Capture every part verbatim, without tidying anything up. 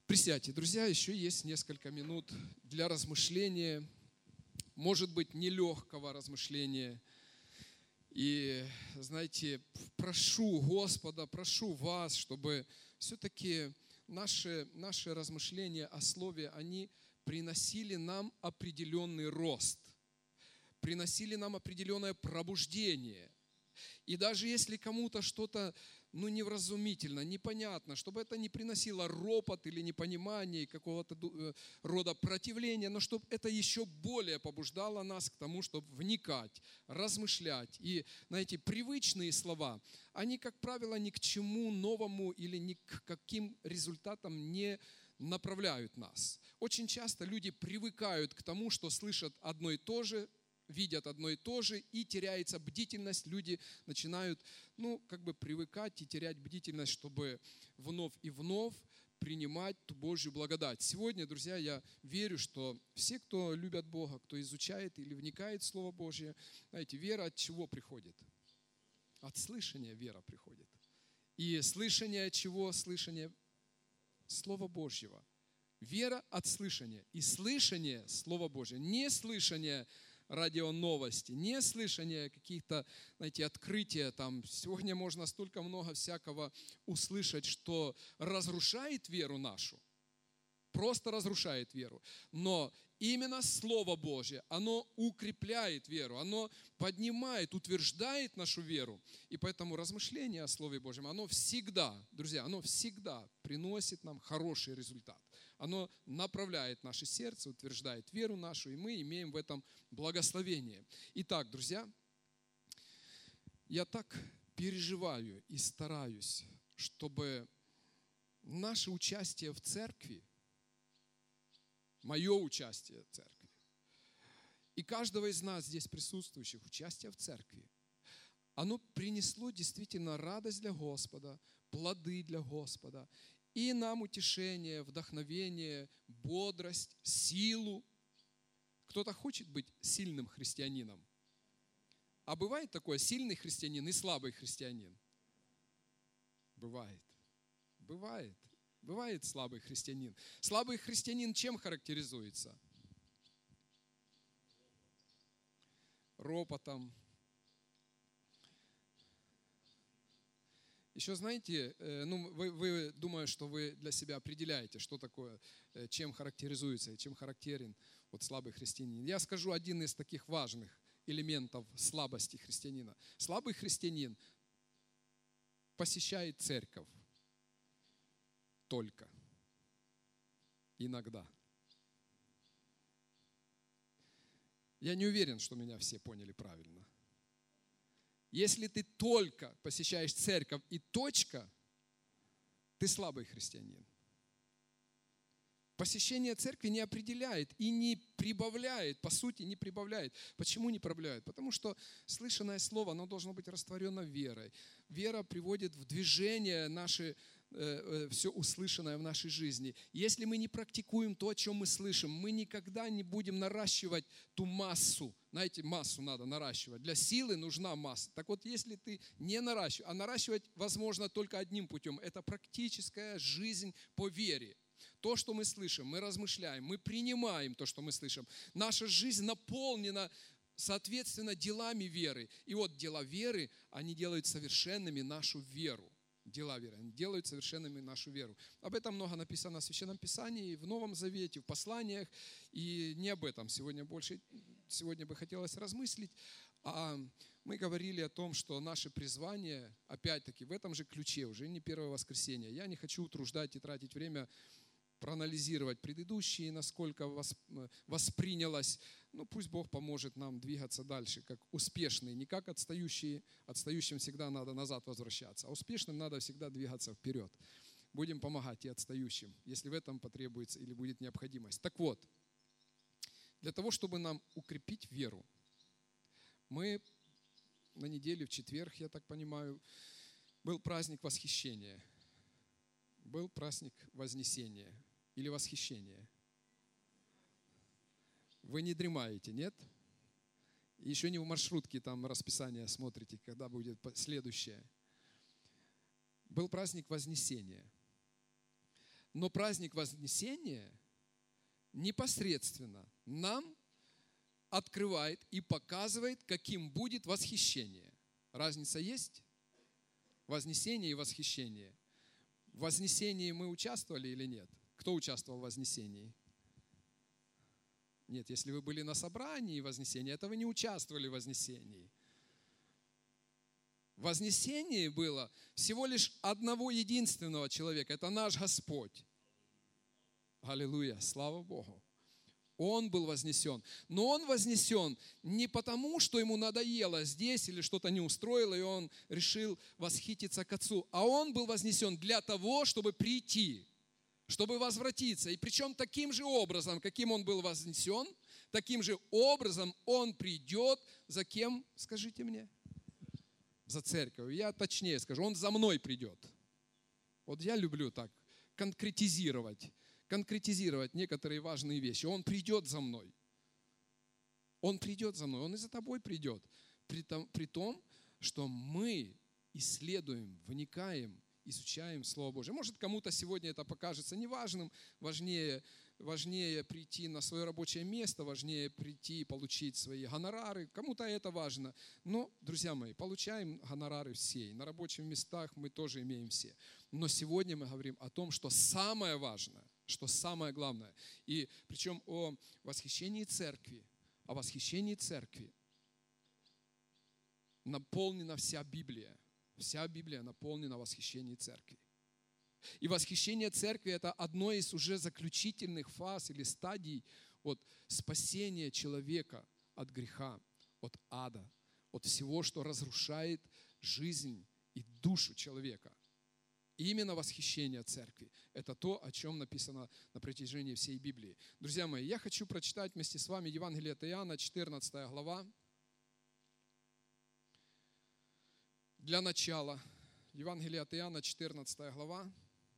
Присядьте, друзья, еще есть несколько минут для размышления, может быть, нелегкого размышления. И, знаете, прошу Господа, прошу вас, чтобы все-таки наши, наши размышления о Слове, они приносили нам определенный рост, приносили нам определенное пробуждение. И даже если кому-то что-то ну, невразумительно, непонятно, чтобы это не приносило ропот или непонимание, какого-то рода противления, но чтобы это еще более побуждало нас к тому, чтобы вникать, размышлять. И, знаете, привычные слова, они, как правило, ни к чему новому или ни к каким результатам не направляют нас. Очень часто люди привыкают к тому, что слышат одно и то же, видят одно и то же, и теряется бдительность. Люди начинают, ну, как бы привыкать и терять бдительность, чтобы вновь и вновь принимать ту Божью благодать. Сегодня, друзья, я верю, что все, кто любят Бога, кто изучает или вникает в Слово Божье, знаете, вера от чего приходит? От слышания вера приходит. И слышание от чего? Слышание Слова Божьего. Вера от слышания. И слышание Слова Божьего. Не слышание радионовости, не слышание каких-то, знаете, открытия. Там, сегодня можно столько много всякого услышать, что разрушает веру нашу. Просто разрушает веру. Но именно Слово Божье, оно укрепляет веру, оно поднимает, утверждает нашу веру. И поэтому размышление о Слове Божьем, оно всегда, друзья, оно всегда приносит нам хороший результат. Оно направляет наше сердце, утверждает веру нашу, и мы имеем в этом благословение. Итак, друзья, я так переживаю и стараюсь, чтобы наше участие в церкви, мое участие в церкви, и каждого из нас здесь присутствующих участие в церкви, оно принесло действительно радость для Господа, плоды для Господа, и нам утешение, вдохновение, бодрость, силу. Кто-то хочет быть сильным христианином. А бывает такое, сильный христианин и слабый христианин? Бывает. Бывает. Бывает слабый христианин. Слабый христианин чем характеризуется? Ропотом. Еще знаете, ну, вы, вы думаю, что вы для себя определяете, что такое, чем характеризуется, чем характерен вот слабый христианин. Я скажу один из таких важных элементов слабости христианина. Слабый христианин посещает церковь только. Иногда. Я не уверен, что меня все поняли правильно. Если ты только посещаешь церковь и точка, ты слабый христианин. Посещение церкви не определяет и не прибавляет, по сути, не прибавляет. Почему не прибавляет? Потому что слышанное слово, оно должно быть растворено верой. Вера приводит в движение наши, э, э, все услышанное в нашей жизни. Если мы не практикуем то, о чем мы слышим, мы никогда не будем наращивать ту массу. Знаете, массу надо наращивать. Для силы нужна масса. Так вот, если ты не наращиваешь, а наращивать возможно только одним путем, это практическая жизнь по вере. То, что мы слышим, мы размышляем, мы принимаем то, что мы слышим. Наша жизнь наполнена, соответственно, делами веры. И вот дела веры, они делают совершенными нашу веру. Дела веры, они делают совершенными нашу веру. Об этом много написано в Священном Писании, в Новом Завете, в посланиях. И не об этом сегодня больше, сегодня бы хотелось размыслить. А мы говорили о том, что наше призвание, опять-таки, в этом же ключе, уже не первое воскресенье. Я не хочу утруждать и тратить время, проанализировать предыдущие, насколько воспринялось. Ну, пусть Бог поможет нам двигаться дальше, как успешные, не как отстающие. Отстающим всегда надо назад возвращаться, а успешным надо всегда двигаться вперед. Будем помогать и отстающим, если в этом потребуется или будет необходимость. Так вот, для того, чтобы нам укрепить веру, мы на неделе, в четверг, я так понимаю, был праздник восхищения, был праздник вознесения или восхищения. Вы не дремаете, нет? Еще не в маршрутке там расписание смотрите, когда будет следующее. Был праздник вознесения. Но праздник Вознесения непосредственно нам открывает и показывает, каким будет восхищение. Разница есть? Вознесение и восхищение. В Вознесении мы участвовали или нет? Кто участвовал в Вознесении? Нет, если вы были на собрании Вознесения, это вы не участвовали в Вознесении. В Вознесении было всего лишь одного единственного человека. Это наш Господь. Аллилуйя, слава Богу. Он был вознесен. Но он вознесен не потому, что ему надоело здесь или что-то не устроило, и он решил восхититься к Отцу. А он был вознесен для того, чтобы прийти, чтобы возвратиться. И причем таким же образом, каким он был вознесен, таким же образом он придет за кем, скажите мне? За церковью. Я точнее скажу, он за мной придет. Вот я люблю так конкретизировать. конкретизировать некоторые важные вещи. Он придет за мной. Он придет за мной. Он и за тобой придет. При том, при том, что мы исследуем, вникаем, изучаем Слово Божие. Может, кому-то сегодня это покажется неважным. Важнее, важнее прийти на свое рабочее место, важнее прийти и получить свои гонорары. Кому-то это важно. Но, друзья мои, получаем гонорары все. И на рабочих местах мы тоже имеем все. Но сегодня мы говорим о том, что самое важное, что самое главное. И причем о восхищении церкви. О восхищении церкви наполнена вся Библия. Вся Библия наполнена восхищением церкви. И восхищение церкви – это одно из уже заключительных фаз или стадий от спасения человека от греха, от ада, от всего, что разрушает жизнь и душу человека. И именно восхищение церкви – это то, о чем написано на протяжении всей Библии. Друзья мои, я хочу прочитать вместе с вами Евангелие от Иоанна, четырнадцатая глава. Для начала, Евангелие от Иоанна, четырнадцатая глава.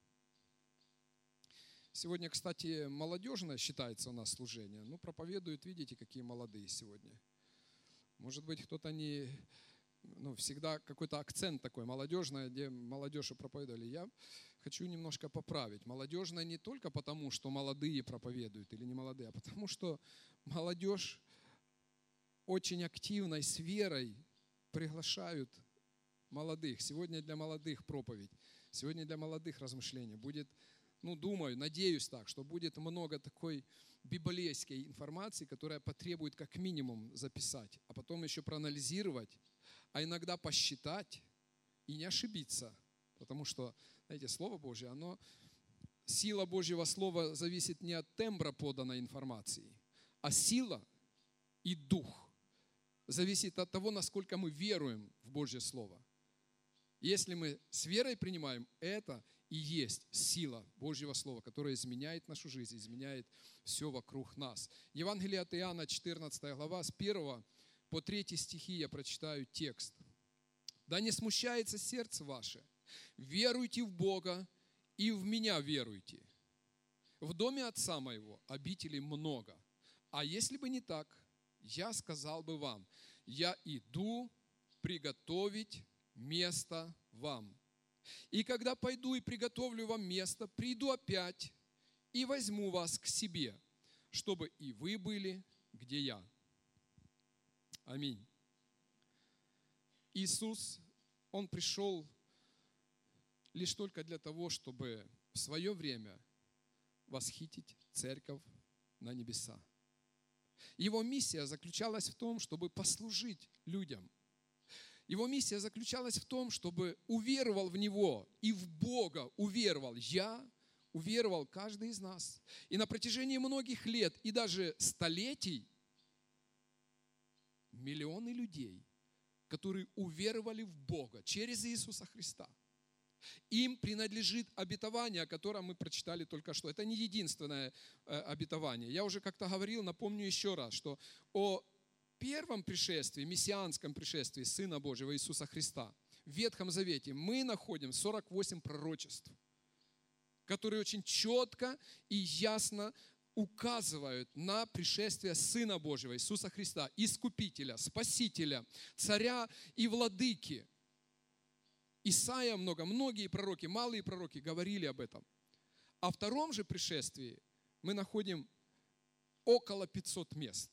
Сегодня, кстати, молодежное считается у нас служение. Ну, проповедуют, видите, какие молодые сегодня. Может быть, кто-то не... Ну, всегда какой-то акцент такой, молодежное, где молодежь проповедовали. Я хочу немножко поправить. Молодежное не только потому, что молодые проповедуют или не молодые, а потому что молодежь очень активно и с верой приглашают молодых. Сегодня для молодых проповедь, сегодня для молодых размышлений. Будет, ну, думаю, надеюсь так, что будет много такой библейской информации, которая потребует как минимум записать, а потом еще проанализировать, а иногда посчитать и не ошибиться. Потому что, знаете, Слово Божье, оно, сила Божьего Слова зависит не от тембра поданной информации, а сила и дух зависит от того, насколько мы веруем в Божье Слово. Если мы с верой принимаем, это и есть сила Божьего Слова, которая изменяет нашу жизнь, изменяет все вокруг нас. Евангелие от Иоанна, четырнадцатая глава, с первого по третий стихи я прочитаю текст. «Да не смущается сердце ваше, веруйте в Бога и в Меня веруйте. В доме Отца Моего обителей много, а если бы не так, я сказал бы вам, я иду приготовить место вам. И когда пойду и приготовлю вам место, приду опять и возьму вас к себе, чтобы и вы были, где я». Аминь. Иисус, Он пришел лишь только для того, чтобы в свое время восхитить церковь на небеса. Его миссия заключалась в том, чтобы послужить людям. Его миссия заключалась в том, чтобы уверовал в Него и в Бога уверовал я, уверовал каждый из нас. И на протяжении многих лет и даже столетий миллионы людей, которые уверовали в Бога через Иисуса Христа, им принадлежит обетование, о котором мы прочитали только что. Это не единственное обетование. Я уже как-то говорил, напомню еще раз, что о первом пришествии, мессианском пришествии Сына Божьего Иисуса Христа в Ветхом Завете мы находим сорок восемь пророчеств, которые очень четко и ясно указывают на пришествие Сына Божьего Иисуса Христа, Искупителя, Спасителя, Царя и Владыки. Исаия много, многие пророки, малые пророки говорили об этом. О втором же пришествии мы находим около пятисот мест,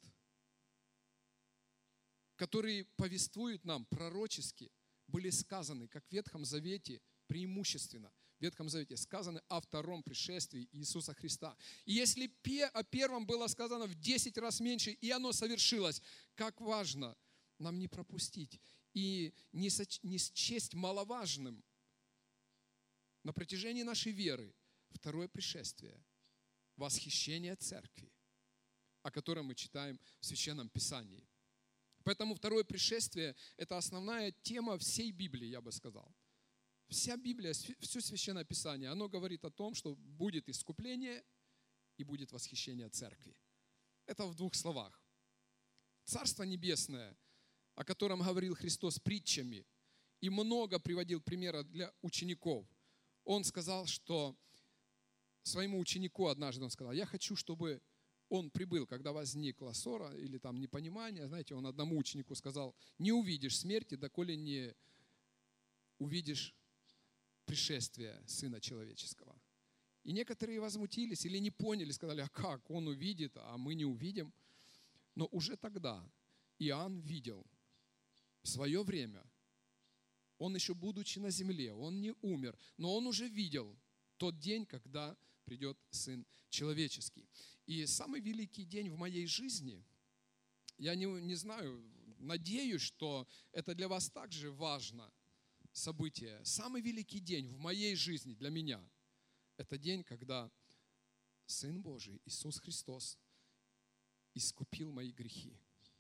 которые повествуют нам пророчески, были сказаны, как в Ветхом Завете, преимущественно в Ветхом Завете сказано о втором пришествии Иисуса Христа. И если о первом было сказано в десять раз меньше, и оно совершилось, как важно нам не пропустить и не счесть маловажным на протяжении нашей веры второе пришествие, восхищение Церкви, о котором мы читаем в Священном Писании. Поэтому второе пришествие – это основная тема всей Библии, я бы сказал. Вся Библия, все Священное Писание, оно говорит о том, что будет искупление и будет восхищение Церкви. Это в двух словах. Царство Небесное, о котором говорил Христос притчами, и много приводил примера для учеников. Он сказал, что своему ученику однажды он сказал: я хочу, чтобы он прибыл, когда возникла ссора или там непонимание. Знаете, он одному ученику сказал: не увидишь смерти, доколе не увидишь пришествие Сына Человеческого. И некоторые возмутились или не поняли, сказали: а как? Он увидит, а мы не увидим. Но уже тогда Иоанн видел в свое время, он еще будучи на земле, он не умер, но он уже видел тот день, когда придет Сын Человеческий. И самый великий день в моей жизни, я не, не знаю, надеюсь, что это для вас также важно событие. Самый великий день в моей жизни для меня – это день, когда Сын Божий, Иисус Христос, искупил мои грехи.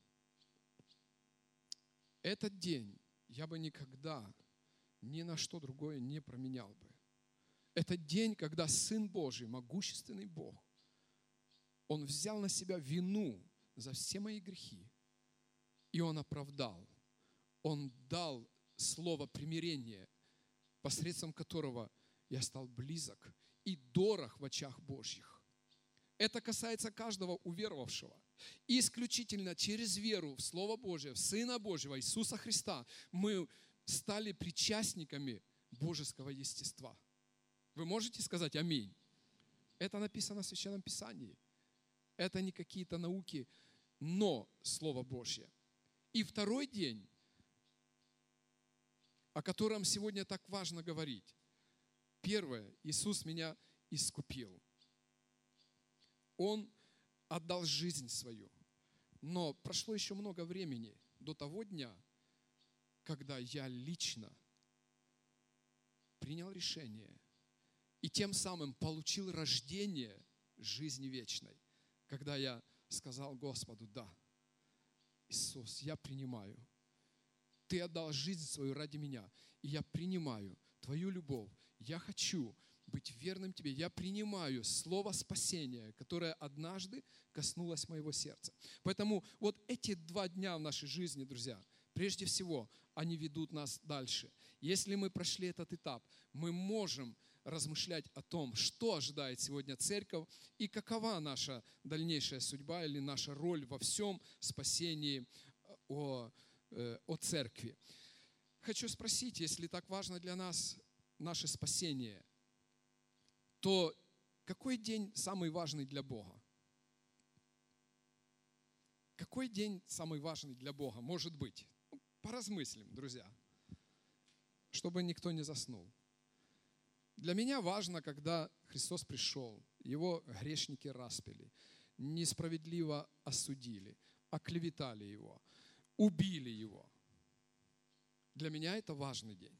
Этот день я бы никогда ни на что другое не променял бы. Это день, когда Сын Божий, могущественный Бог, Он взял на себя вину за все мои грехи, и Он оправдал. Он дал слово примирения, посредством которого я стал близок и дорог в очах Божьих. Это касается каждого уверовавшего. И исключительно через веру в Слово Божие, в Сына Божьего, Иисуса Христа, мы стали причастниками божеского естества. Вы можете сказать аминь? Это написано в Священном Писании. Это не какие-то науки, но Слово Божье. И второй день, о котором сегодня так важно говорить. Первое, Иисус меня искупил. Он отдал жизнь свою. Но прошло еще много времени до того дня, когда я лично принял решение и тем самым получил рождение жизни вечной. Когда я сказал Господу: да, Иисус, я принимаю. Ты отдал жизнь свою ради меня, и я принимаю Твою любовь. Я хочу быть верным Тебе. Я принимаю слово спасения, которое однажды коснулось моего сердца. Поэтому вот эти два дня в нашей жизни, друзья, прежде всего, они ведут нас дальше. Если мы прошли этот этап, мы можем размышлять о том, что ожидает сегодня церковь и какова наша дальнейшая судьба или наша роль во всем спасении о, о церкви. Хочу спросить, если так важно для нас наше спасение, то какой день самый важный для Бога? Какой день самый важный для Бога может быть? Поразмыслим, друзья, чтобы никто не заснул. Для меня важно, когда Христос пришел, Его грешники распяли, несправедливо осудили, оклеветали Его, убили Его. Для меня это важный день.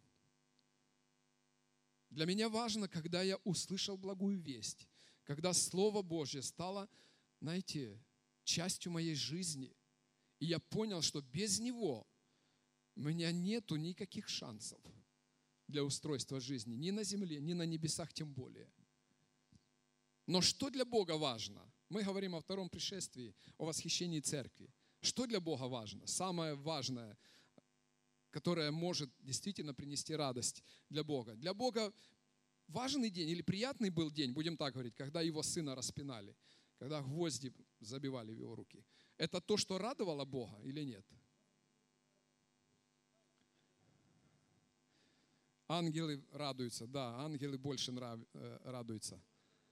Для меня важно, когда я услышал благую весть, когда Слово Божье стало, знаете, частью моей жизни, и я понял, что без Него у меня нету никаких шансов для устройства жизни, ни на земле, ни на небесах тем более. Но что для Бога важно? Мы говорим о втором пришествии, о восхищении церкви. Что для Бога важно? Самое важное, которое может действительно принести радость для Бога. Для Бога важный день или приятный был день, будем так говорить, когда Его Сына распинали, когда гвозди забивали в Его руки. Это то, что радовало Бога или нет? Ангелы радуются, да, ангелы больше нрав... радуются.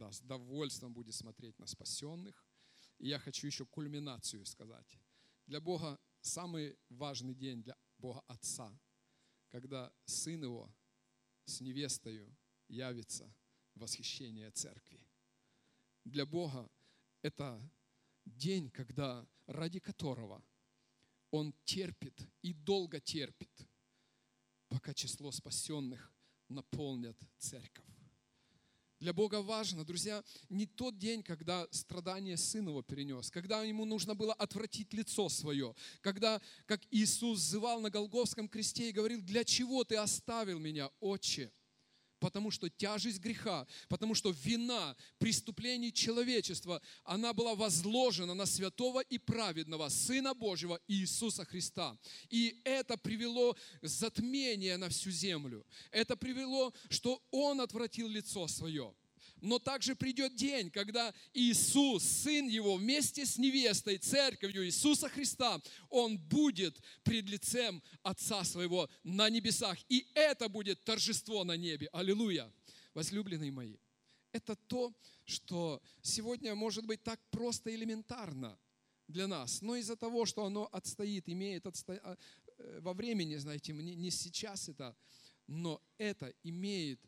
Бога с довольством будет смотреть на спасенных. И я хочу еще кульминацию сказать. Для Бога самый важный день, для Бога Отца, когда Сын Его с невестою явится в восхищение Церкви. Для Бога это день, когда, ради которого Он терпит и долго терпит, пока число спасенных наполнят Церковь. Для Бога важно, друзья, не тот день, когда страдание Сын Его перенес, когда Ему нужно было отвратить лицо Свое, когда, как Иисус взывал на Голгофском кресте и говорил: «Для чего Ты оставил Меня, Отче?» Потому что тяжесть греха, потому что вина преступлений человечества, она была возложена на святого и праведного Сына Божьего Иисуса Христа. И это привело затмение на всю землю. Это привело, что Он отвратил лицо Свое. Но также придет день, когда Иисус, Сын Его, вместе с невестой, Церковью Иисуса Христа, Он будет пред лицем Отца Своего на небесах. И это будет торжество на небе. Аллилуйя! Возлюбленные мои, это то, что сегодня может быть так просто элементарно для нас. Но из-за того, что оно отстоит, имеет отсто... во времени, знаете, не сейчас это, но это имеет,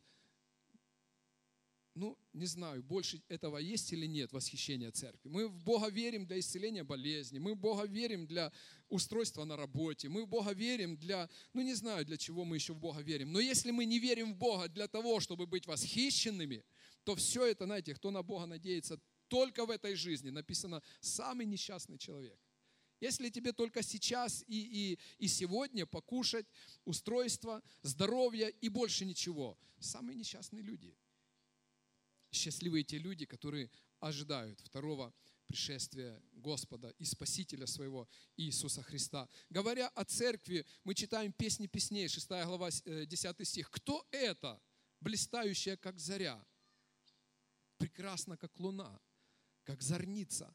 ну, не знаю, больше этого есть или нет, восхищения Церкви. Мы в Бога верим для исцеления болезни, мы в Бога верим для устройства на работе, мы в Бога верим для, ну, не знаю, для чего мы еще в Бога верим. Но если мы не верим в Бога для того, чтобы быть восхищенными, то все это, знаете, кто на Бога надеется только в этой жизни, написано, самый несчастный человек. Если тебе только сейчас и, и, и сегодня покушать, устройство, здоровье и больше ничего, самые несчастные люди. Счастливые те люди, которые ожидают второго пришествия Господа и Спасителя своего Иисуса Христа. Говоря о церкви, мы читаем Песни песней, шестая глава, десятый стих. «Кто это, блистающая, как заря, прекрасна, как луна, как зорница?»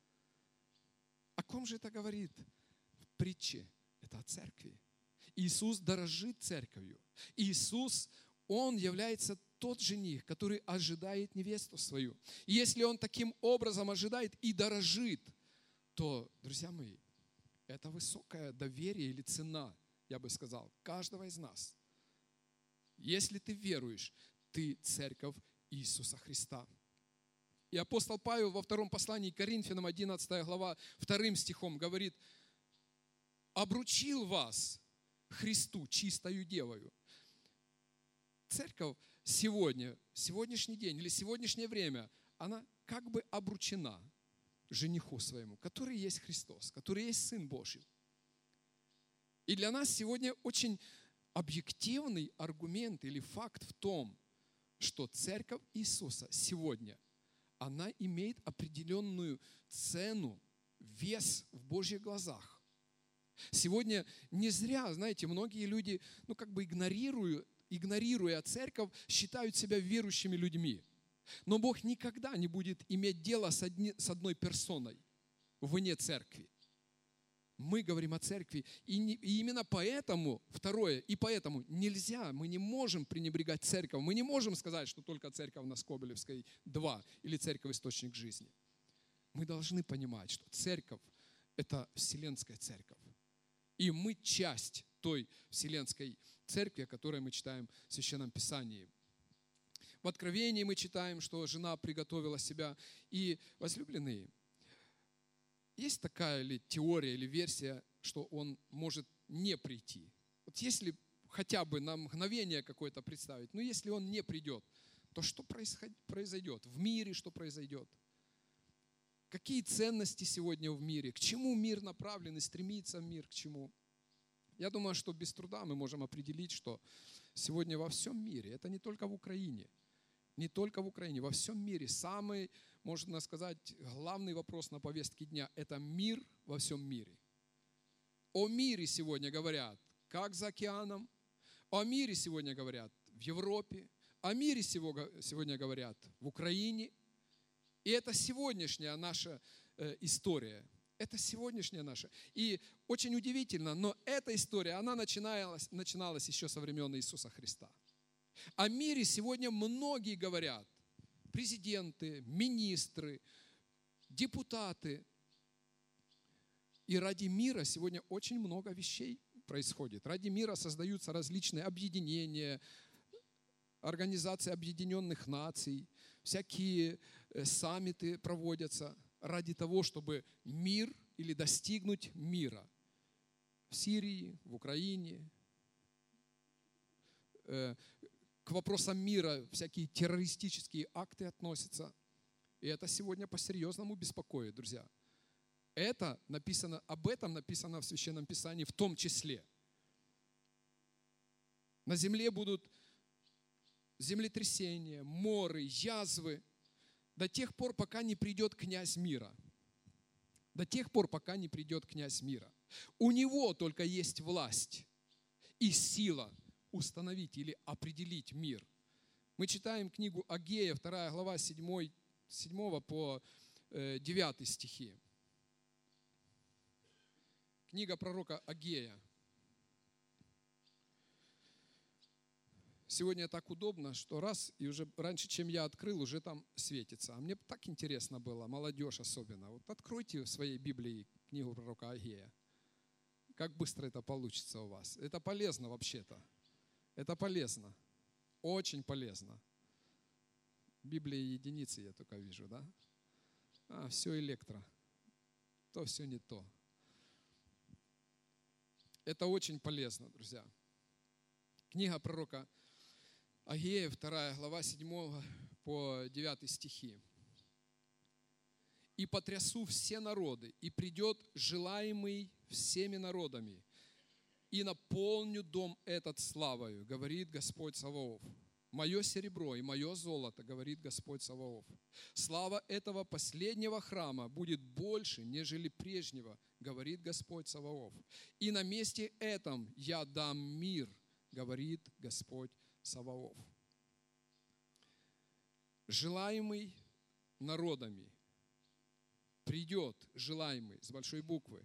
О ком же это говорит в притче? Это о церкви. Иисус дорожит церковью. Иисус, Он является тот жених, который ожидает невесту свою. И если он таким образом ожидает и дорожит, то, друзья мои, это высокое доверие или цена, я бы сказал, каждого из нас. Если ты веруешь, ты церковь Иисуса Христа. И апостол Павел во втором послании к Коринфянам, одиннадцатая глава, вторым стихом говорит: «Обручил вас Христу чистою девою». Церковь сегодня, сегодняшний день или сегодняшнее время, она как бы обручена жениху своему, который есть Христос, который есть Сын Божий. И для нас сегодня очень объективный аргумент или факт в том, что церковь Иисуса сегодня, она имеет определенную цену, вес в Божьих глазах. Сегодня не зря, знаете, многие люди, ну как бы игнорируют, игнорируя церковь, считают себя верующими людьми. Но Бог никогда не будет иметь дело с, одни, с одной персоной вне церкви. Мы говорим о церкви, и, не, и именно поэтому, второе, и поэтому нельзя, мы не можем пренебрегать церковью. Мы не можем сказать, что только церковь на Скобелевской два или церковь Источник жизни. Мы должны понимать, что церковь – это вселенская церковь. И мы часть той вселенской церкви, о которой мы читаем в Священном Писании. В Откровении мы читаем, что жена приготовила себя. И, возлюбленные, есть такая ли теория или версия, что он может не прийти? Вот если хотя бы на мгновение какое-то представить, но если он не придет, то что произойдет? В мире что произойдет? Какие ценности сегодня в мире? К чему мир направлен и стремится мир к чему? Я думаю, что без труда мы можем определить, что сегодня во всем мире, это не только в Украине, не только в Украине, во всем мире самый, можно сказать, главный вопрос на повестке дня – это мир во всем мире. О мире сегодня говорят, как за океаном, о мире сегодня говорят в Европе, о мире сегодня говорят в Украине. И это сегодняшняя наша история. Это сегодняшняя наша. И очень удивительно, но эта история, она начиналась, начиналась еще со времен Иисуса Христа. О мире сегодня многие говорят, президенты, министры, депутаты. И ради мира сегодня очень много вещей происходит. Ради мира создаются различные объединения, Организации Объединенных Наций, всякие саммиты проводятся ради того, чтобы мир или достигнуть мира. В Сирии, в Украине. К вопросам мира всякие террористические акты относятся. И это сегодня по-серьезному беспокоит, друзья. Это написано, об этом написано в Священном Писании в том числе. На земле будут землетрясения, моры, язвы до тех пор, пока не придет князь мира. До тех пор, пока не придет князь мира. У него только есть власть и сила установить или определить мир. Мы читаем книгу Агея, вторая глава, с седьмого по девятый стихи. Книга пророка Агея. Сегодня так удобно, что раз, и уже раньше, чем я открыл, уже там светится. А мне так интересно было, молодежь особенно. Вот откройте в своей Библии книгу пророка Агея. Как быстро это получится у вас. Это полезно вообще-то. Это полезно. Очень полезно. В Библии единицы я только вижу, да? А, все электро. То все не то. Это очень полезно, друзья. Книга пророка Агея, вторая глава, седьмого по девятый стихи. «И потрясу все народы, и придет желаемый всеми народами, и наполню дом этот славою, говорит Господь Саваоф. Мое серебро и мое золото, говорит Господь Саваоф. Слава этого последнего храма будет больше, нежели прежнего, говорит Господь Саваоф. И на месте этом я дам мир, говорит Господь Саваоф». Желаемый народами придет, желаемый, с большой буквы.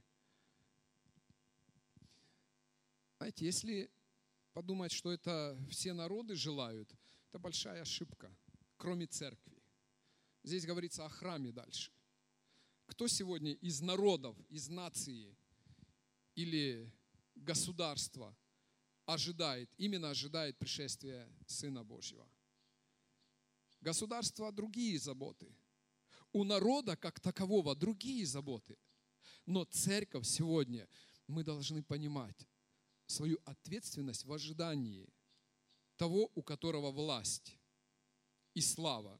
Знаете, если подумать, что это все народы желают, это большая ошибка, кроме церкви. Здесь говорится о храме дальше. Кто сегодня из народов, из нации или государства ожидает, именно ожидает пришествия Сына Божьего? Государства другие заботы. У народа как такового другие заботы. Но церковь сегодня, мы должны понимать свою ответственность в ожидании того, у которого власть и слава,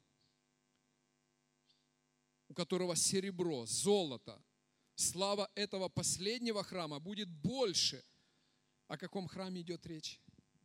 у которого серебро, золото. Слава этого последнего храма будет больше. О каком храме идет речь?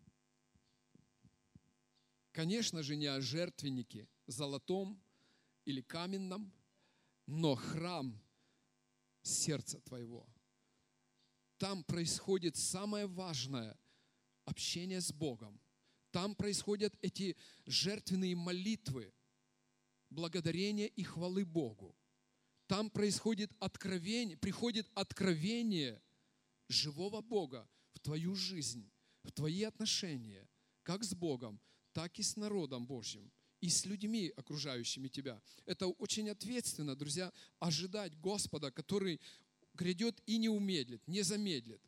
Конечно же, не о жертвеннике золотом или каменном, но храм сердца твоего. Там происходит самое важное – общение с Богом. Там происходят эти жертвенные молитвы, благодарения и хвалы Богу. Там происходит откровение, приходит откровение живого Бога в твою жизнь, в твои отношения, как с Богом, так и с народом Божьим, и с людьми, окружающими тебя. Это очень ответственно, друзья, ожидать Господа, который грядет и не умедлит, не замедлит.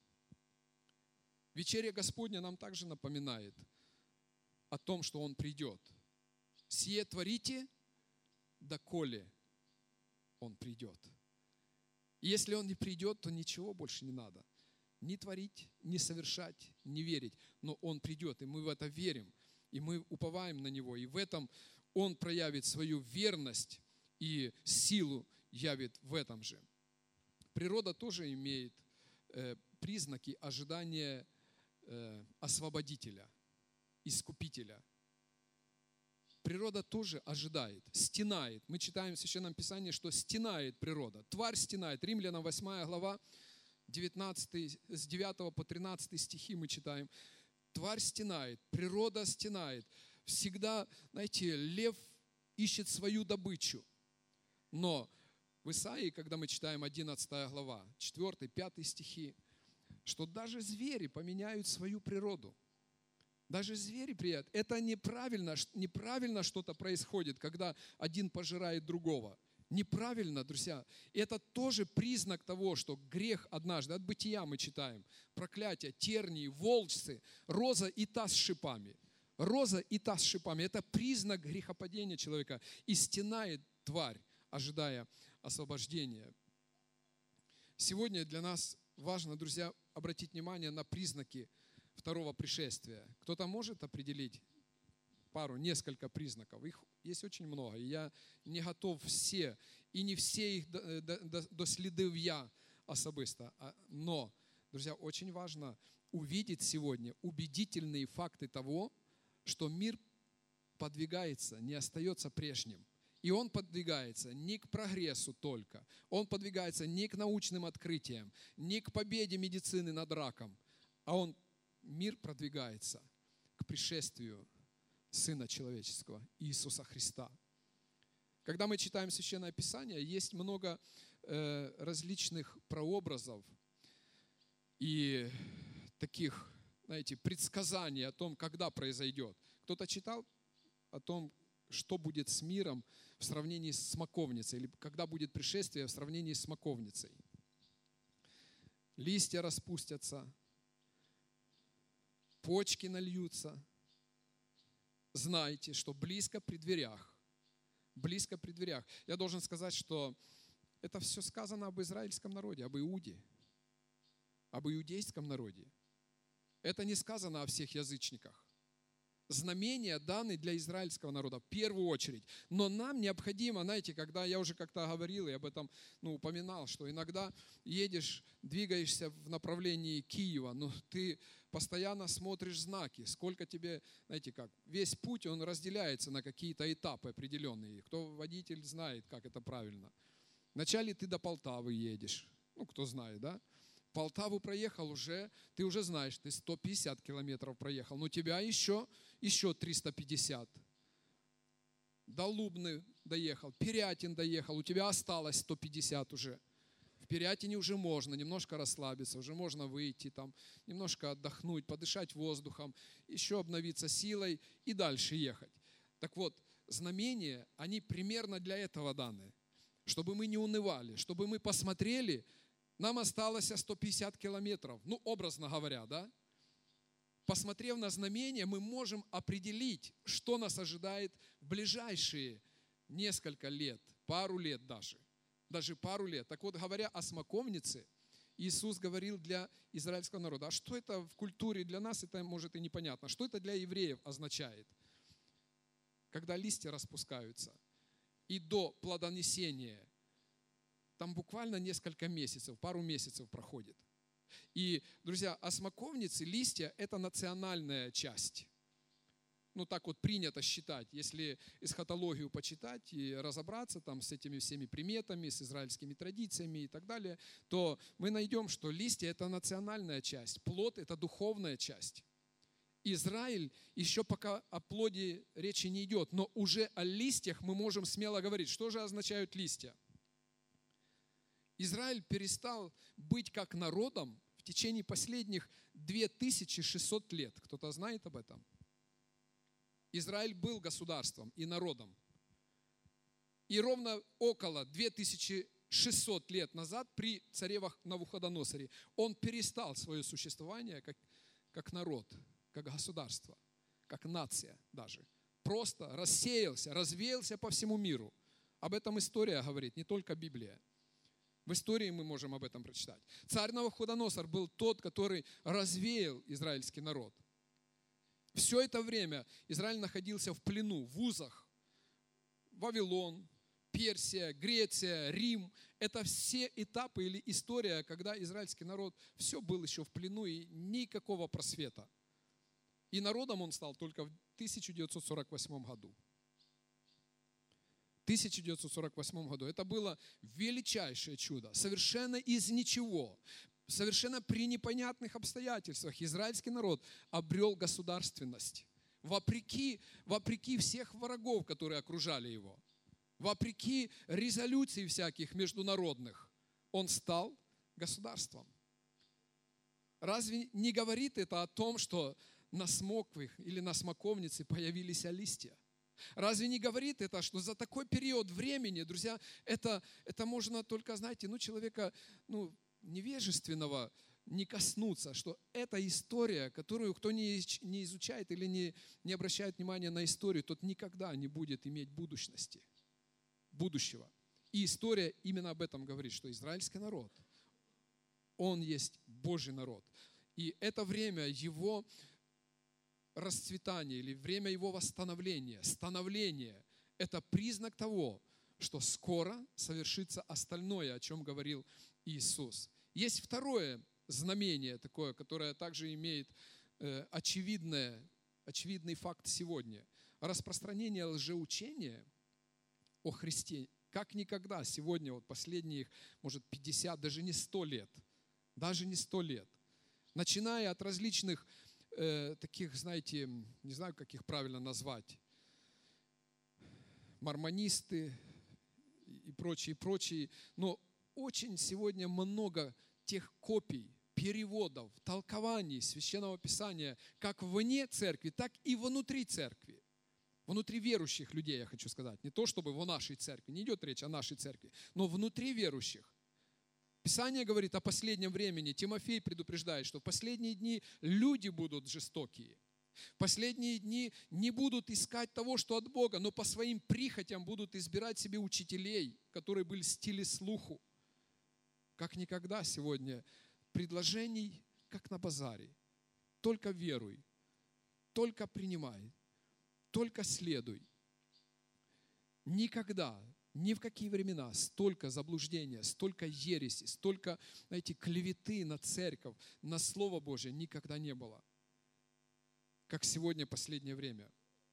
Вечеря Господня нам также напоминает о том, что Он придет. «Сие творите, доколе Он придет». И если Он не придет, то ничего больше не надо. Ни творить, ни совершать, ни верить. Но Он придет, и мы в это верим. И мы уповаем на Него. И в этом Он проявит свою верность и силу явит в этом же. Природа тоже имеет э, признаки ожидания э, освободителя, искупителя. Природа тоже ожидает, стенает. Мы читаем в Священном Писании, что стенает природа. Тварь стенает. Римлянам восьмая глава, девятнадцатый, с девятого по тринадцатый стихи мы читаем. Тварь стенает, природа стенает. Всегда, знаете, лев ищет свою добычу. Но в Исаии, когда мы читаем одиннадцатая глава, четвёртый, пятый стихи, что даже звери поменяют свою природу. Даже звери приедят. Это неправильно, неправильно что-то происходит, когда один пожирает другого. Неправильно, друзья. И это тоже признак того, что грех однажды, от Бытия мы читаем, проклятие, тернии, волчцы, роза и та с шипами. Роза и та с шипами – это признак грехопадения человека. И стенает тварь, ожидая освобождения. Сегодня для нас важно, друзья, обратить внимание на признаки второго пришествия. Кто-то может определить пару, несколько признаков? Их есть очень много, и я не готов все, и не все их дослідив я особисто. Но, друзья, очень важно увидеть сегодня убедительные факты того, что мир подвигается, не остается прежним. И он подвигается не к прогрессу только, он подвигается не к научным открытиям, не к победе медицины над раком, а он, мир продвигается к пришествию Сына Человеческого, Иисуса Христа. Когда мы читаем Священное Писание, есть много э, различных прообразов и таких, знаете, предсказаний о том, когда произойдет. Кто-то читал о том, что будет с миром в сравнении с смоковницей, или когда будет пришествие в сравнении с смоковницей. Листья распустятся, почки нальются. Знайте, что близко при дверях. Близко при дверях. Я должен сказать, что это все сказано об израильском народе, об Иуде, об иудейском народе. Это не сказано о всех язычниках. Знамения даны для израильского народа в первую очередь. Но нам необходимо, знаете, когда я уже как-то говорил и об этом ну, упоминал, что иногда едешь, двигаешься в направлении Киева, но ты постоянно смотришь знаки, сколько тебе, знаете как, весь путь, он разделяется на какие-то этапы определенные. Кто водитель знает, как это правильно. Вначале ты до Полтавы едешь, ну, кто знает, да? Полтаву проехал уже, ты уже знаешь, ты сто пятьдесят километров проехал, но у тебя еще, еще триста пятьдесят. До Лубны доехал, Пирятин доехал, у тебя осталось сто пятьдесят уже. В Пирятине уже можно немножко расслабиться, уже можно выйти, там, немножко отдохнуть, подышать воздухом, еще обновиться силой и дальше ехать. Так вот, знамения, они примерно для этого даны, чтобы мы не унывали, чтобы мы посмотрели. Нам осталось сто пятьдесят километров, ну, образно говоря, да? Посмотрев на знамения, мы можем определить, что нас ожидает в ближайшие несколько лет, пару лет даже, даже пару лет. Так вот, говоря о смоковнице, Иисус говорил для израильского народа. А что это в культуре для нас, это может и непонятно. Что это для евреев означает? Когда листья распускаются и до плодонесения, там буквально несколько месяцев, пару месяцев проходит. И, друзья, о смоковнице листья – это национальная часть. Ну, так вот принято считать. Если эсхатологию почитать и разобраться там с этими всеми приметами, с израильскими традициями и так далее, то мы найдем, что листья – это национальная часть, плод – это духовная часть. Израиль, еще пока о плоде речи не идет, но уже о листьях мы можем смело говорить. Что же означают листья? Израиль перестал быть как народом в течение последних две тысячи шестьсот лет. Кто-то знает об этом? Израиль был государством и народом. И ровно около две тысячи шестьсот лет назад при царе Навуходоносоре он перестал свое существование как, как народ, как государство, как нация даже. Просто рассеялся, развеялся по всему миру. Об этом история говорит, не только Библия. В истории мы можем об этом прочитать. Царь Навуходоносор был тот, который развеял израильский народ. Все это время Израиль находился в плену, в узах. Вавилон, Персия, Греция, Рим. Это все этапы или история, когда израильский народ все был еще в плену и никакого просвета. И народом он стал только в тысяча девятьсот сорок восьмом году. В тысяча девятьсот сорок восьмом году. Это было величайшее чудо. Совершенно из ничего, совершенно при непонятных обстоятельствах израильский народ обрел государственность. Вопреки, вопреки всех врагов, которые окружали его. Вопреки резолюций всяких международных. Он стал государством. Разве не говорит это о том, что на смоквах или на смоковнице появились листья? Разве не говорит это, что за такой период времени, друзья, это, это можно только, знаете, ну, человека ну, невежественного не коснуться, что эта история, которую кто не, не изучает или не, не обращает внимания на историю, тот никогда не будет иметь будущности, будущего. И история именно об этом говорит, что израильский народ, он есть Божий народ. И это время его расцветания или время его восстановления, становления, это признак того, что скоро совершится остальное, о чем говорил Иисус. Есть второе знамение такое, которое также имеет э, очевидное, очевидный факт сегодня. Распространение лжеучения о Христе как никогда сегодня, вот последние, может, пятьдесят, даже не сто лет, даже не сто лет, начиная от различных э, таких, знаете, не знаю, как их правильно назвать, мормонисты и прочие, прочие, но очень сегодня много тех копий, переводов, толкований Священного Писания, как вне церкви, так и внутри церкви. Внутри верующих людей, я хочу сказать. Не то, чтобы в нашей церкви, не идет речь о нашей церкви, но внутри верующих. Писание говорит о последнем времени. Тимофей предупреждает, что в последние дни люди будут жестокие. В последние дни не будут искать того, что от Бога, но по своим прихотям будут избирать себе учителей, которые бы льстили слуху. Как никогда сегодня предложений, как на базаре. Только веруй, только принимай, только следуй. Никогда, ни в какие времена столько заблуждения, столько ереси, столько, знаете, клеветы на церковь, на Слово Божие никогда не было, как сегодня, последнее время.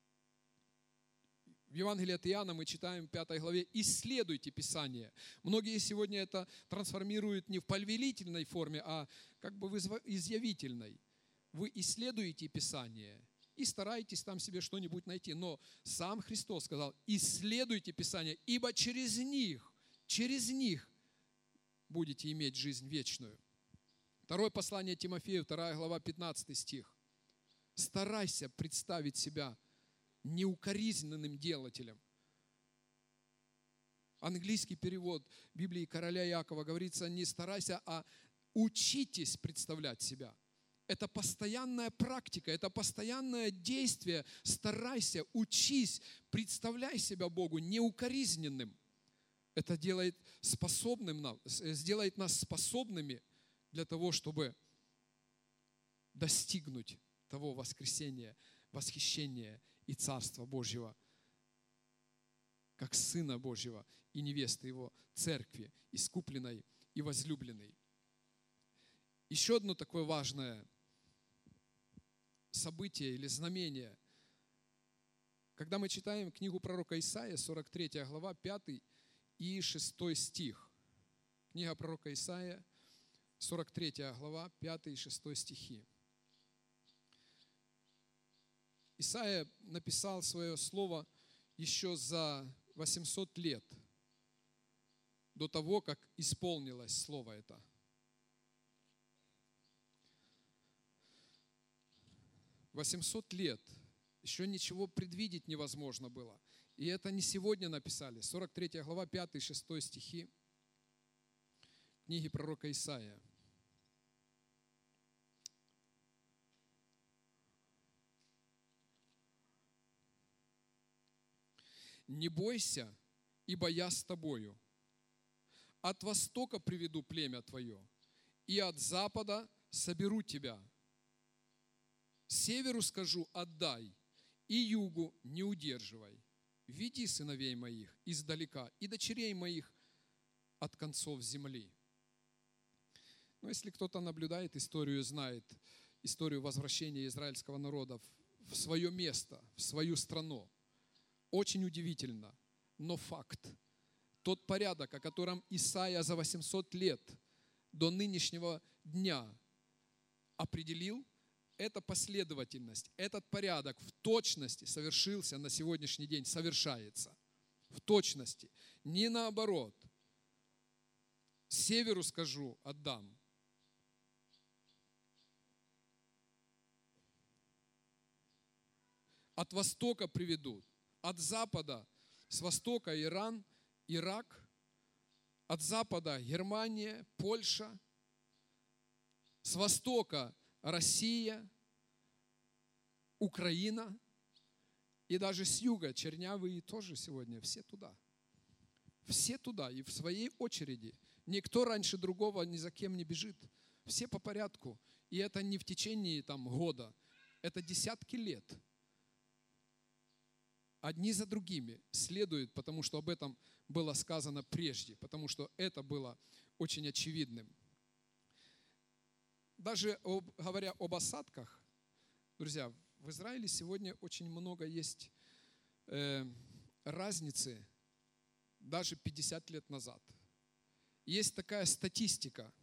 В Евангелии от Иоанна мы читаем в пятой главе: «Исследуйте Писание». Многие сегодня это трансформируют не в повелительной форме, а как бы в изъявительной. Вы исследуете Писание и стараетесь там себе что-нибудь найти. Но сам Христос сказал: исследуйте Писание, ибо через них, через них будете иметь жизнь вечную. Второе послание Тимофею, вторая глава, пятнадцатый стих. Старайся представить себя неукоризненным делателем. Английский перевод Библии короля Иакова говорится: не старайся, а учитесь представлять себя. Это постоянная практика, это постоянное действие. Старайся, учись, представляй себя Богу неукоризненным. Это делает способным нам, сделает нас способными для того, чтобы достигнуть того воскресения, восхищения и Царства Божьего, как Сына Божьего и невесты Его, церкви, искупленной и возлюбленной. Еще одно такое важное событие или знамение. Когда мы читаем книгу пророка Исаия, сорок третья глава, пятый и шестой стих. Книга пророка Исаия, сорок третья глава, пятый и шестой стихи. Исаия написал свое слово еще за восемьсот лет до того, как исполнилось слово это. восемьсот лет. Еще ничего предвидеть невозможно было. И это не сегодня написали. сорок третья глава, пятый и шестой стихи книги пророка Исаия. «Не бойся, ибо я с тобою. От востока приведу племя твое, и от запада соберу тебя. Северу скажу: отдай, и югу не удерживай. Веди сыновей моих издалека, и дочерей моих от концов земли». Но если кто-то наблюдает историю, знает историю возвращения израильского народа в свое место, в свою страну, очень удивительно, но факт. Тот порядок, о котором Исаия за восемьсот лет до нынешнего дня определил, эта последовательность, этот порядок в точности совершился на сегодняшний день, совершается. В точности. Не наоборот. Северу скажу: отдам. От востока приведут, от запада, с востока Иран, Ирак, от запада Германия, Польша, с востока Россия, Украина и даже с юга чернявые тоже сегодня все туда. Все туда и в своей очереди. Никто раньше другого ни за кем не бежит. Все по порядку. И это не в течение там, года, это десятки лет. Одни за другими следуют, потому что об этом было сказано прежде, потому что это было очень очевидным. Даже об, говоря об осадках, друзья, в Израиле сегодня очень много есть э, разницы, даже пятьдесят лет назад. Есть такая статистика.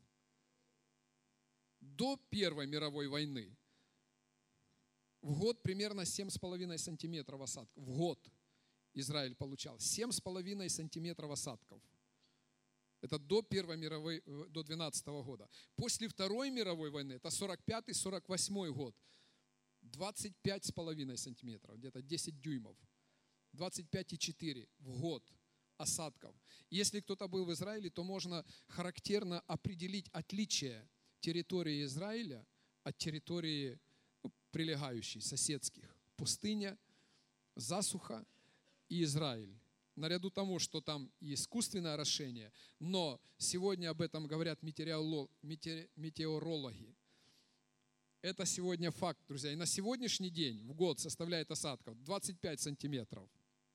До Первой мировой войны в год примерно семь с половиной сантиметров осадков. В год Израиль получал семь с половиной сантиметров осадков. Это до Первой мировой, до двенадцатого года. После Второй мировой войны, это сорок пятый сорок восьмой год, двадцать пять с половиной сантиметров, где-то десять дюймов. двадцать пять и четыре в год осадков. Если кто-то был в Израиле, то можно характерно определить отличие территории Израиля от территории ну, прилегающей, соседских. Пустыня, засуха и Израиль. Наряду тому, что там и искусственное орошение, но сегодня об этом говорят метеорологи. Это сегодня факт, друзья. И на сегодняшний день в год составляет осадков двадцать пять сантиметров.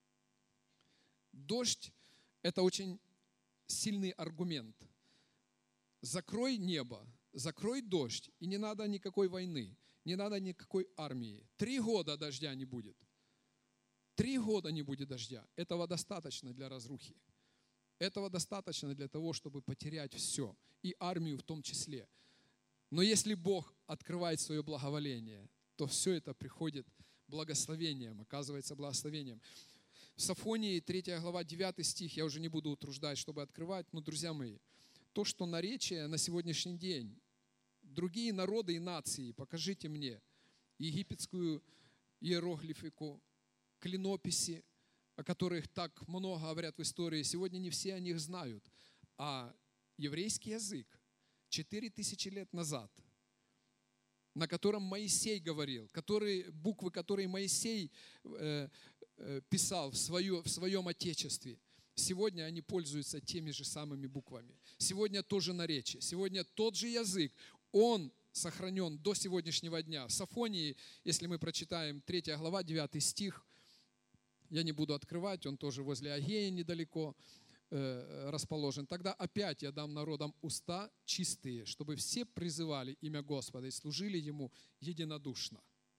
Дождь – это очень сильный аргумент. Закрой небо, закрой дождь, и не надо никакой войны, не надо никакой армии. Три года дождя не будет. Три года не будет дождя. Этого достаточно для разрухи. Этого достаточно для того, чтобы потерять все, и армию в том числе. Но если Бог открывает свое благоволение, то все это приходит благословением, оказывается благословением. В Софонии третья глава, девятый стих, я уже не буду утруждать, чтобы открывать, но, друзья мои, то, что наречие на сегодняшний день, другие народы и нации, покажите мне египетскую иероглифику, клинописи, о которых так много говорят в истории, сегодня не все о них знают, а еврейский язык четыре тысячи лет назад, на котором Моисей говорил, которые, буквы, которые Моисей э, э, писал в, свое, в своем отечестве, сегодня они пользуются теми же самыми буквами. Сегодня тоже наречие, сегодня тот же язык, он сохранен до сегодняшнего дня. В Софонии, если мы прочитаем третья глава, девятый стих, я не буду открывать, он тоже возле Агеи недалеко э, расположен. Тогда опять я дам народам уста чистые, чтобы все призывали имя Господа и служили Ему единодушно.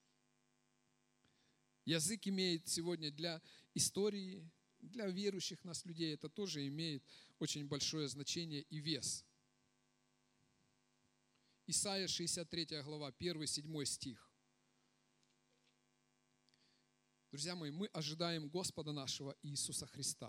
Язык имеет сегодня для истории, для верующих нас людей, это тоже имеет очень большое значение и вес. Исайя шестьдесят третья глава, первый седьмой стих. Друзья мои, мы ожидаем Господа нашего Иисуса Христа.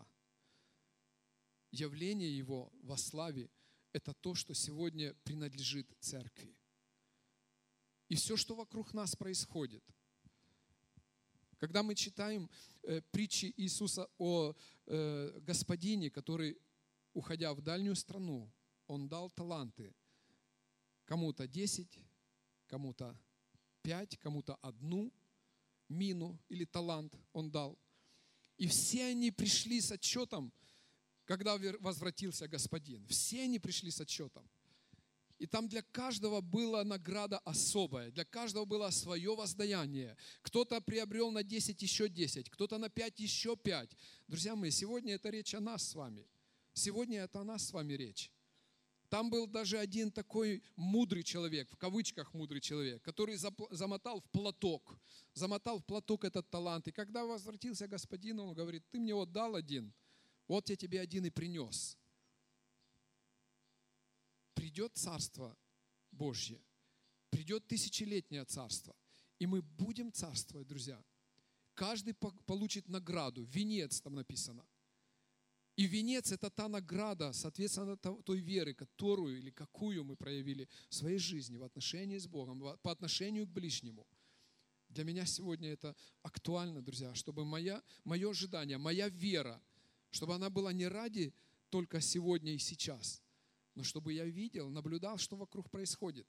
Явление Его во славе – это то, что сегодня принадлежит церкви. И все, что вокруг нас происходит. Когда мы читаем э, притчи Иисуса о э, Господине, который, уходя в дальнюю страну, Он дал таланты. Кому-то десять, кому-то пять, кому-то одну мину или талант Он дал. И все они пришли с отчетом, когда возвратился Господин. Все они пришли с отчетом. И там для каждого была награда особая, для каждого было свое воздаяние. Кто-то приобрел на десять еще десять, кто-то на пять еще пять. Друзья мои, сегодня это речь о нас с вами. Сегодня это о нас с вами речь. Там был даже один такой мудрый человек, в кавычках мудрый человек, который замотал в платок, замотал в платок этот талант. И когда возвратился Господин, он говорит: ты мне вот дал один, вот я тебе один и принес. Придет Царство Божье, придет тысячелетнее Царство, и мы будем царствовать, друзья. Каждый получит награду, венец там написано. И венец – это та награда, соответственно, той веры, которую или какую мы проявили в своей жизни в отношении с Богом, по отношению к ближнему. Для меня сегодня это актуально, друзья, чтобы моя, мое ожидание, моя вера, чтобы она была не ради только сегодня и сейчас, но чтобы я видел, наблюдал, что вокруг происходит.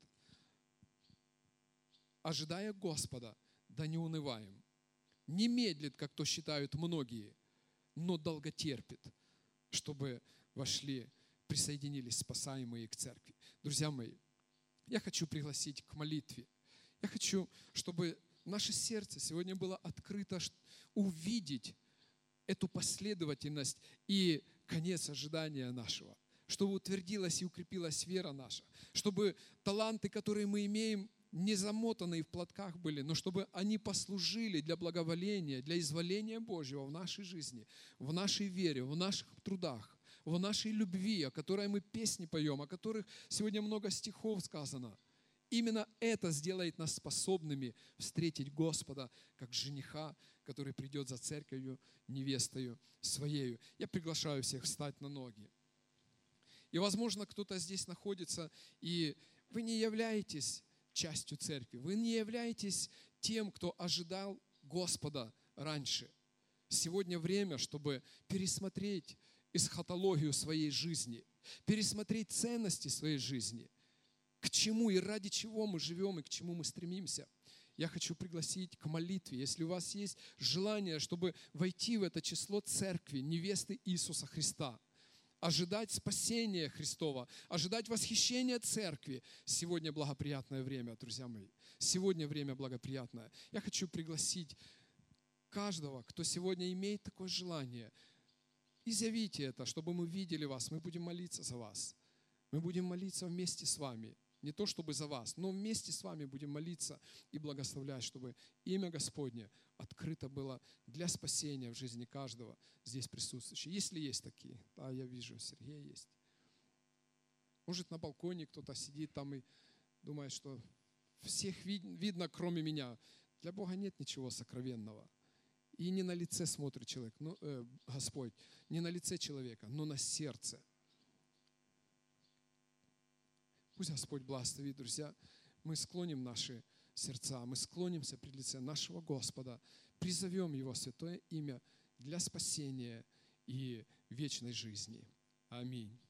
Ожидая Господа, да не унываем. Не медлит, как то считают многие, но долго терпит, чтобы вошли, присоединились спасаемые к церкви. Друзья мои, я хочу пригласить к молитве. Я хочу, чтобы наше сердце сегодня было открыто увидеть эту последовательность и конец ожидания нашего, чтобы утвердилась и укрепилась вера наша, чтобы таланты, которые мы имеем, не замотанные в платках были, но чтобы они послужили для благоволения, для изволения Божьего в нашей жизни, в нашей вере, в наших трудах, в нашей любви, о которой мы песни поем, о которых сегодня много стихов сказано. Именно это сделает нас способными встретить Господа как жениха, который придет за церковью, невестою своею. Я приглашаю всех встать на ноги. И, возможно, кто-то здесь находится, и вы не являетесь частью церкви. Вы не являетесь тем, кто ожидал Господа раньше. Сегодня время, чтобы пересмотреть эсхатологию своей жизни, пересмотреть ценности своей жизни, к чему и ради чего мы живем и к чему мы стремимся. Я хочу пригласить к молитве. Если у вас есть желание, чтобы войти в это число церкви, невесты Иисуса Христа, ожидать спасения Христова, ожидать восхищения церкви. Сегодня благоприятное время, друзья мои. Сегодня время благоприятное. Я хочу пригласить каждого, кто сегодня имеет такое желание, изъявите это, чтобы мы видели вас. Мы будем молиться за вас. Мы будем молиться вместе с вами. Не то, чтобы за вас, но вместе с вами будем молиться и благословлять, чтобы имя Господне открыто было для спасения в жизни каждого здесь присутствующего. Если есть такие, да, я вижу, Сергей есть. Может, на балконе кто-то сидит там и думает, что всех вид, видно, кроме меня. Для Бога нет ничего сокровенного. И не на лице смотрит человек, ну, э, Господь, не на лице человека, но на сердце. Пусть Господь благословит, друзья. Мы склоним наши сердца, мы склонимся пред лицем нашего Господа, призовем Его святое имя для спасения и вечной жизни. Аминь.